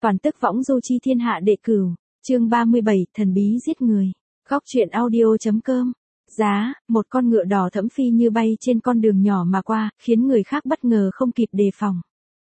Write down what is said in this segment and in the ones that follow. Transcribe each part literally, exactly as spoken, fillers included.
Toàn tức võng du chi thiên hạ đệ cửu, chương ba mươi bảy, thần bí giết người. Góc truyện audio.com. Giá, một con ngựa đỏ thẫm phi như bay trên con đường nhỏ mà qua, khiến người khác bất ngờ không kịp đề phòng.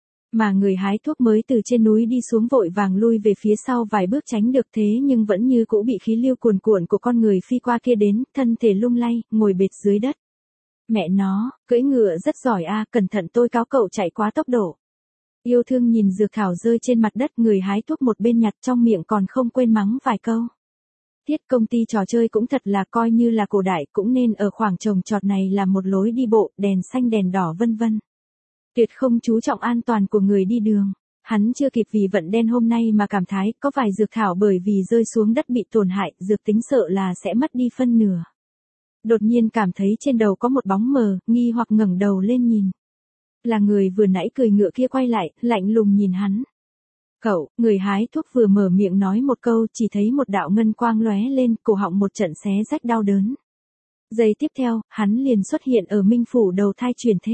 Mà người hái thuốc mới từ trên núi đi xuống vội vàng lui về phía sau vài bước tránh được, thế nhưng vẫn như cũ bị khí lưu cuồn cuộn của con người phi qua kia đến, thân thể lung lay, ngồi bệt dưới đất. Mẹ nó, cưỡi ngựa rất giỏi a, cẩn thận tôi cáo cậu chạy quá tốc độ. Yêu thương nhìn dược thảo rơi trên mặt đất, người hái thuốc một bên nhặt trong miệng còn không quên mắng vài câu. Tiết công ty trò chơi cũng thật là coi như là cổ đại, cũng nên ở khoảng trồng trọt này là một lối đi bộ, đèn xanh đèn đỏ vân vân. Tuyệt không chú trọng an toàn của người đi đường. Hắn chưa kịp vì vận đen hôm nay mà cảm thái, có vài dược thảo bởi vì rơi xuống đất bị tổn hại, dược tính sợ là sẽ mất đi phân nửa. Đột nhiên cảm thấy trên đầu có một bóng mờ, nghi hoặc ngẩng đầu lên nhìn. Là người vừa nãy cười ngựa kia quay lại, lạnh lùng nhìn hắn. Cậu, người hái thuốc vừa mở miệng nói một câu, chỉ thấy một đạo ngân quang lóe lên, cổ họng một trận xé rách đau đớn. Giây tiếp theo, hắn liền xuất hiện ở Minh Phủ đầu thai chuyển thế.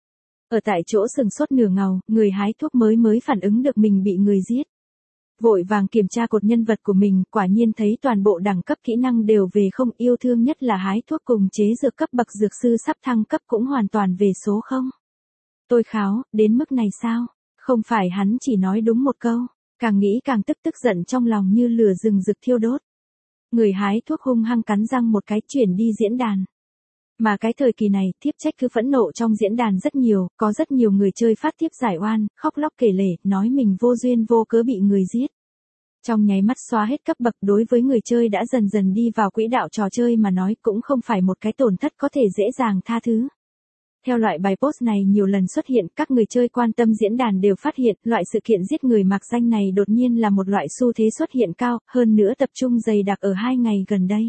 Ở tại chỗ sừng sốt nửa ngầu, người hái thuốc mới mới phản ứng được mình bị người giết. Vội vàng kiểm tra cột nhân vật của mình, quả nhiên thấy toàn bộ đẳng cấp kỹ năng đều về không, yêu thương nhất là hái thuốc cùng chế dược cấp bậc dược sư sắp thăng cấp cũng hoàn toàn về số không. Tôi kháo, đến mức này sao? Không phải hắn chỉ nói đúng một câu, càng nghĩ càng tức tức giận trong lòng như lửa rừng rực thiêu đốt. Người hái thuốc hung hăng cắn răng một cái chuyển đi diễn đàn. Mà cái thời kỳ này, thiếp trách cứ phẫn nộ trong diễn đàn rất nhiều, có rất nhiều người chơi phát thiếp giải oan, khóc lóc kể lể, nói mình vô duyên vô cớ bị người giết. Trong nháy mắt xóa hết cấp bậc, đối với người chơi đã dần dần đi vào quỹ đạo trò chơi mà nói cũng không phải một cái tổn thất có thể dễ dàng tha thứ. Theo loại bài post này nhiều lần xuất hiện, các người chơi quan tâm diễn đàn đều phát hiện, loại sự kiện giết người mạc danh này đột nhiên là một loại xu thế xuất hiện cao, hơn nữa tập trung dày đặc ở hai ngày gần đây.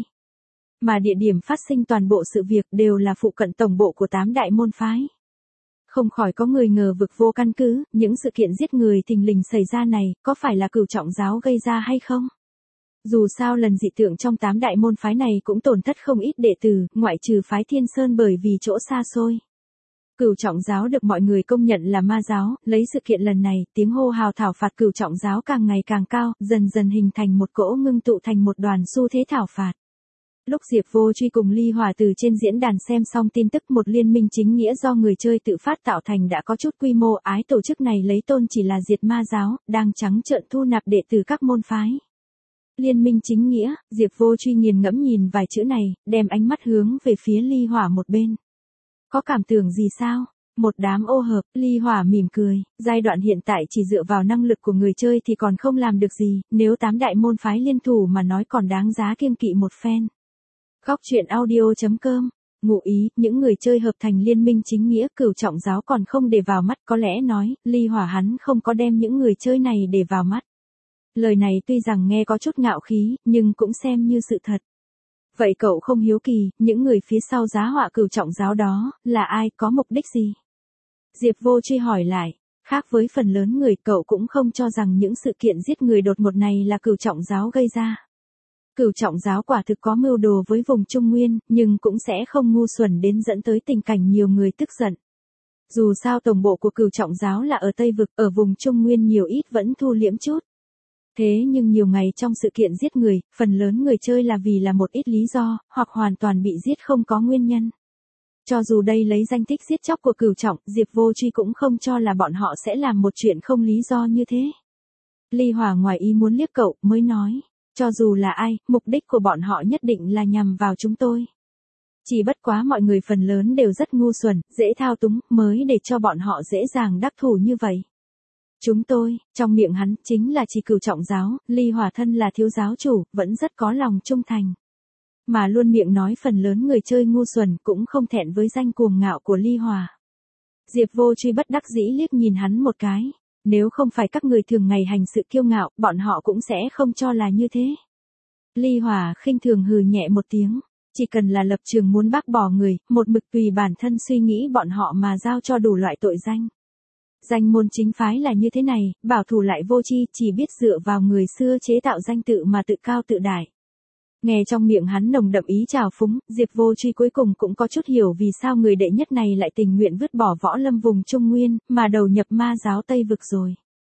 Mà địa điểm phát sinh toàn bộ sự việc đều là phụ cận tổng bộ của tám đại môn phái. Không khỏi có người ngờ vực vô căn cứ, những sự kiện giết người thình lình xảy ra này, có phải là Cửu Trọng Giáo gây ra hay không? Dù sao lần dị tượng trong tám đại môn phái này cũng tổn thất không ít đệ tử, ngoại trừ phái Thiên Sơn bởi vì chỗ xa xôi. Cửu Trọng Giáo được mọi người công nhận là ma giáo, lấy sự kiện lần này, tiếng hô hào thảo phạt Cửu Trọng Giáo càng ngày càng cao, dần dần hình thành một cỗ ngưng tụ thành một đoàn xu thế thảo phạt. Lúc Diệp Vô Truy cùng Ly Hòa từ trên diễn đàn xem xong tin tức một liên minh chính nghĩa do người chơi tự phát tạo thành đã có chút quy mô, ái tổ chức này lấy tôn chỉ là diệt ma giáo, đang trắng trợn thu nạp đệ tử các môn phái. Liên minh chính nghĩa, Diệp Vô Truy nghiền ngẫm nhìn vài chữ này, đem ánh mắt hướng về phía Ly Hòa một bên. Có cảm tưởng gì sao? Một đám ô hợp, Ly Hỏa mỉm cười, giai đoạn hiện tại chỉ dựa vào năng lực của người chơi thì còn không làm được gì, nếu tám đại môn phái liên thủ mà nói còn đáng giá kiêng kỵ một phen. Góc truyện audio.com, ngụ ý, những người chơi hợp thành liên minh chính nghĩa Cửu Trọng Giáo còn không để vào mắt, có lẽ nói, Ly Hỏa hắn không có đem những người chơi này để vào mắt. Lời này tuy rằng nghe có chút ngạo khí, nhưng cũng xem như sự thật. Vậy cậu không hiếu kỳ, những người phía sau giá họa Cửu Trọng Giáo đó, là ai, có mục đích gì? Diệp Vô Truy hỏi lại, khác với phần lớn người cậu cũng không cho rằng những sự kiện giết người đột ngột này là Cửu Trọng Giáo gây ra. Cửu Trọng Giáo quả thực có mưu đồ với vùng Trung Nguyên, nhưng cũng sẽ không ngu xuẩn đến dẫn tới tình cảnh nhiều người tức giận. Dù sao tổng bộ của Cửu Trọng Giáo là ở Tây Vực, ở vùng Trung Nguyên nhiều ít vẫn thu liễm chút. Thế nhưng nhiều ngày trong sự kiện giết người, phần lớn người chơi là vì là một ít lý do, hoặc hoàn toàn bị giết không có nguyên nhân. Cho dù đây lấy danh thích giết chóc của Cửu Trọng, Diệp Vô Truy cũng không cho là bọn họ sẽ làm một chuyện không lý do như thế. Ly Hòa ngoài ý muốn liếc cậu, mới nói, cho dù là ai, mục đích của bọn họ nhất định là nhằm vào chúng tôi. Chỉ bất quá mọi người phần lớn đều rất ngu xuẩn, dễ thao túng, mới để cho bọn họ dễ dàng đắc thủ như vậy. Chúng tôi, trong miệng hắn, chính là chỉ Cửu Trọng Giáo, Ly Hòa thân là thiếu giáo chủ, vẫn rất có lòng trung thành. Mà luôn miệng nói phần lớn người chơi ngu xuẩn cũng không thẹn với danh cuồng ngạo của Ly Hòa. Diệp Vô Truy bất đắc dĩ liếc nhìn hắn một cái. Nếu không phải các người thường ngày hành sự kiêu ngạo, bọn họ cũng sẽ không cho là như thế. Ly Hòa khinh thường hừ nhẹ một tiếng. Chỉ cần là lập trường muốn bác bỏ người, một mực tùy bản thân suy nghĩ bọn họ mà giao cho đủ loại tội danh. Danh môn chính phái là như thế này, bảo thủ lại vô tri, chỉ biết dựa vào người xưa chế tạo danh tự mà tự cao tự đại. Nghe trong miệng hắn nồng đậm ý trào phúng, Diệp Vô Truy cuối cùng cũng có chút hiểu vì sao người đệ nhất này lại tình nguyện vứt bỏ võ lâm vùng Trung Nguyên, mà đầu nhập ma giáo Tây Vực rồi.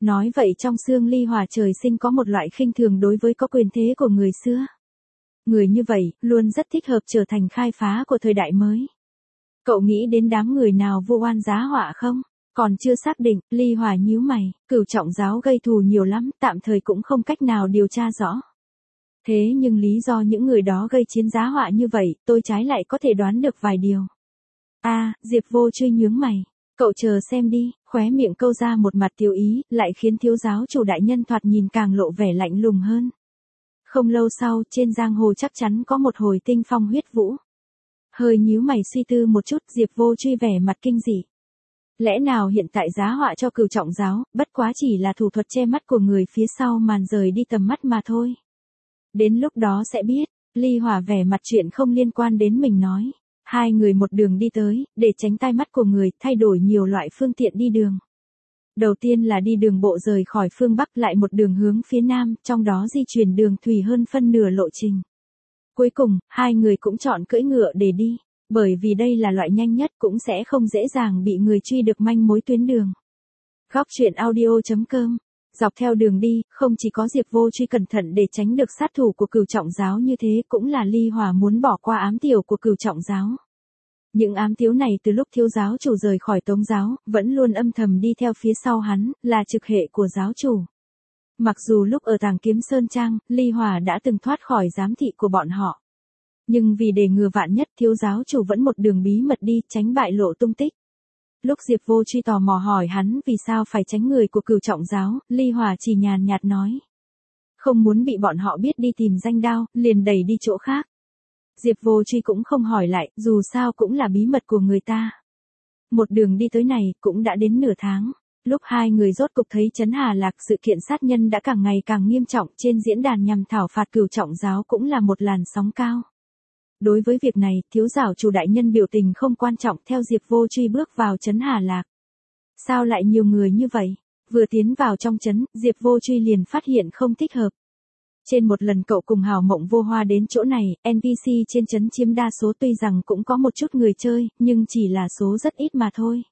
Nói vậy trong xương Ly Hòa trời sinh có một loại khinh thường đối với có quyền thế của người xưa. Người như vậy, luôn rất thích hợp trở thành khai phá của thời đại mới. Cậu nghĩ đến đám người nào vu oan giá họa không? Còn chưa xác định, Ly Hòa nhíu mày, Cửu Trọng giáo gây thù nhiều lắm, tạm thời cũng không cách nào điều tra rõ. Thế nhưng lý do những người đó gây chiến giá họa như vậy, tôi trái lại có thể đoán được vài điều. A, à, Diệp Vô Truy nhướng mày. Cậu chờ xem đi, khóe miệng câu ra một mặt tiêu ý, lại khiến thiếu giáo chủ đại nhân thoạt nhìn càng lộ vẻ lạnh lùng hơn. Không lâu sau, trên giang hồ chắc chắn có một hồi tinh phong huyết vũ. Hơi nhíu mày suy tư một chút, Diệp Vô Truy vẻ mặt kinh dị. Lẽ nào hiện tại giá họa cho Cửu Trọng giáo, bất quá chỉ là thủ thuật che mắt của người phía sau màn rời đi tầm mắt mà thôi. Đến lúc đó sẽ biết, Ly Hòa vẻ mặt chuyện không liên quan đến mình nói. Hai người một đường đi tới, để tránh tai mắt của người, thay đổi nhiều loại phương tiện đi đường. Đầu tiên là đi đường bộ rời khỏi phương Bắc lại một đường hướng phía Nam, trong đó di chuyển đường thủy hơn phân nửa lộ trình. Cuối cùng, hai người cũng chọn cưỡi ngựa để đi, bởi vì đây là loại nhanh nhất cũng sẽ không dễ dàng bị người truy được manh mối tuyến đường. Góc truyện audio chấm com. Dọc theo đường đi, không chỉ có Diệp Vô Truy cẩn thận để tránh được sát thủ của Cửu Trọng giáo như thế, cũng là Ly Hòa muốn bỏ qua ám tiểu của Cửu Trọng giáo. Những ám tiếu này từ lúc thiếu giáo chủ rời khỏi Tống giáo, vẫn luôn âm thầm đi theo phía sau hắn, là trực hệ của giáo chủ. Mặc dù lúc ở Tàng Kiếm Sơn Trang, Ly Hòa đã từng thoát khỏi giám thị của bọn họ. Nhưng vì để ngừa vạn nhất, thiếu giáo chủ vẫn một đường bí mật đi, tránh bại lộ tung tích. Lúc Diệp Vô Truy tò mò hỏi hắn vì sao phải tránh người của Cửu Trọng giáo, Ly Hòa chỉ nhàn nhạt nói. Không muốn bị bọn họ biết đi tìm danh đao, liền đẩy đi chỗ khác. Diệp Vô Truy cũng không hỏi lại, dù sao cũng là bí mật của người ta. Một đường đi tới này, cũng đã đến nửa tháng. Lúc hai người rốt cục thấy Trấn Hà Lạc, sự kiện sát nhân đã càng ngày càng nghiêm trọng, trên diễn đàn nhằm thảo phạt Cửu Trọng giáo cũng là một làn sóng cao. Đối với việc này, thiếu giáo chủ đại nhân biểu tình không quan trọng, theo Diệp Vô Truy bước vào Trấn Hà Lạc. Sao lại nhiều người như vậy? Vừa tiến vào trong trấn, Diệp Vô Truy liền phát hiện không thích hợp. Trên một lần cậu cùng Hào Mộng Vô Hoa đến chỗ này, en pê xê trên trấn chiếm đa số, tuy rằng cũng có một chút người chơi, nhưng chỉ là số rất ít mà thôi.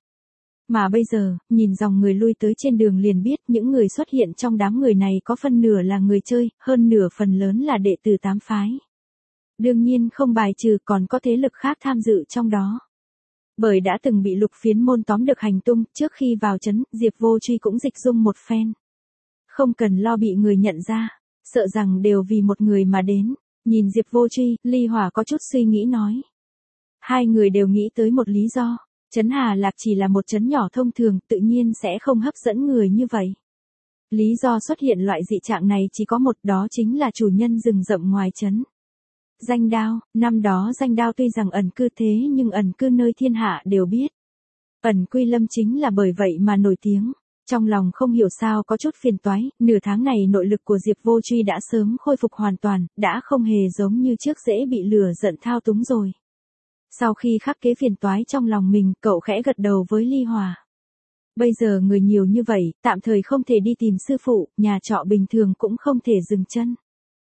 Mà bây giờ, nhìn dòng người lui tới trên đường liền biết những người xuất hiện trong đám người này có phân nửa là người chơi, hơn nửa phần lớn là đệ tử tám phái. Đương nhiên không bài trừ còn có thế lực khác tham dự trong đó. Bởi đã từng bị Lục Phiến môn tóm được hành tung, trước khi vào trấn, Diệp Vô Truy cũng dịch dung một phen. Không cần lo bị người nhận ra, sợ rằng đều vì một người mà đến. Nhìn Diệp Vô Truy, Ly Hòa có chút suy nghĩ nói. Hai người đều nghĩ tới một lý do, Trấn Hà Lạc chỉ là một trấn nhỏ thông thường, tự nhiên sẽ không hấp dẫn người như vậy. Lý do xuất hiện loại dị trạng này chỉ có một, đó chính là chủ nhân rừng rậm ngoài trấn. Danh đao, năm đó danh đao tuy rằng ẩn cư thế nhưng ẩn cư nơi thiên hạ đều biết. Ẩn Quy Lâm chính là bởi vậy mà nổi tiếng. Trong lòng không hiểu sao có chút phiền toái, nửa tháng này nội lực của Diệp Vô Truy đã sớm khôi phục hoàn toàn, đã không hề giống như trước dễ bị lửa giận thao túng rồi. Sau khi khắc kế phiền toái trong lòng mình, cậu khẽ gật đầu với Ly Hòa. Bây giờ người nhiều như vậy, tạm thời không thể đi tìm sư phụ, nhà trọ bình thường cũng không thể dừng chân.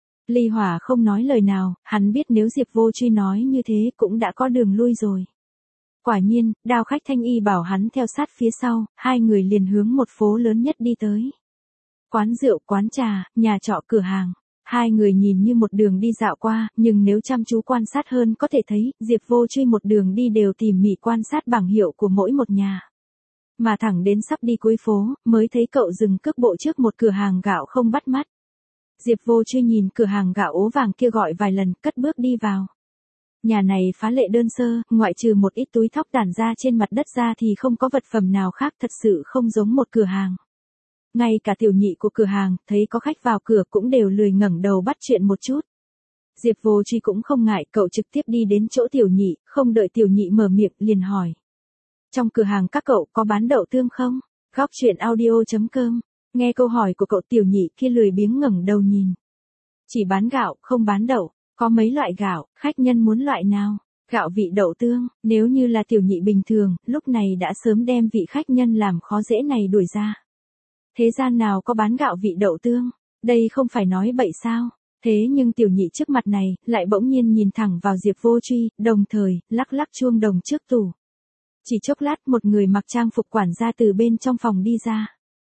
Ly Hòa không nói lời nào, hắn biết nếu Diệp Vô Truy nói như thế cũng đã có đường lui rồi. Quả nhiên, Đao khách Thanh Y bảo hắn theo sát phía sau, hai người liền hướng một phố lớn nhất đi tới. Quán rượu, quán trà, nhà trọ, cửa hàng. Hai người nhìn như một đường đi dạo qua, nhưng nếu chăm chú quan sát hơn có thể thấy, Diệp Vô Truy một đường đi đều tỉ mỉ quan sát bảng hiệu của mỗi một nhà. Mà thẳng đến sắp đi cuối phố, mới thấy cậu dừng cước bộ trước một cửa hàng gạo không bắt mắt. Diệp Vô Truy nhìn cửa hàng gạo ố vàng kia gọi vài lần, cất bước đi vào. Nhà này phá lệ đơn sơ, ngoại trừ một ít túi thóc tản ra trên mặt đất ra thì không có vật phẩm nào khác, thật sự không giống một cửa hàng. Ngay cả tiểu nhị của cửa hàng, thấy có khách vào cửa cũng đều lười ngẩng đầu bắt chuyện một chút. Diệp Vô Truy cũng không ngại, cậu trực tiếp đi đến chỗ tiểu nhị, không đợi tiểu nhị mở miệng, liền hỏi. Trong cửa hàng các cậu có bán đậu tương không? Góc truyện audio chấm com. Nghe câu hỏi của cậu, tiểu nhị kia lười biếng ngẩng đầu nhìn. Chỉ bán gạo, không bán đậu. Có mấy loại gạo, khách nhân muốn loại nào? Gạo vị đậu tương, nếu như là tiểu nhị bình thường, lúc này đã sớm đem vị khách nhân làm khó dễ này đuổi ra. Thế gian nào có bán gạo vị đậu tương? Đây không phải nói bậy sao? Thế nhưng tiểu nhị trước mặt này, lại bỗng nhiên nhìn thẳng vào Diệp Vô Truy, đồng thời, lắc lắc chuông đồng trước tủ. Chỉ chốc lát một người mặc trang phục quản gia từ bên trong phòng đi ra.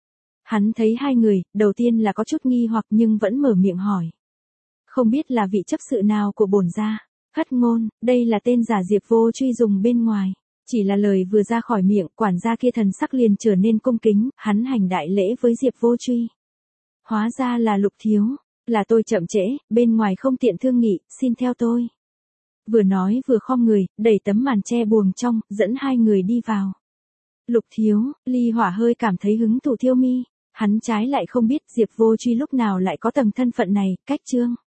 Hắn thấy hai người, đầu tiên là có chút nghi hoặc nhưng vẫn mở miệng hỏi. Không biết là vị chấp sự nào của bổn gia. Hất ngôn, đây là tên giả Diệp Vô Truy dùng bên ngoài. Chỉ là lời vừa ra khỏi miệng, quản gia kia thần sắc liền trở nên cung kính, hắn hành đại lễ với Diệp Vô Truy. Hóa ra là Lục thiếu, là tôi chậm trễ, bên ngoài không tiện thương nghị, xin theo tôi. Vừa nói vừa khom người, đẩy tấm màn che buồng trong, dẫn hai người đi vào. Lục thiếu, Ly Hỏa hơi cảm thấy hứng thú Thiêu Mi, hắn trái lại không biết Diệp Vô Truy lúc nào lại có tầng thân phận này, cách trương.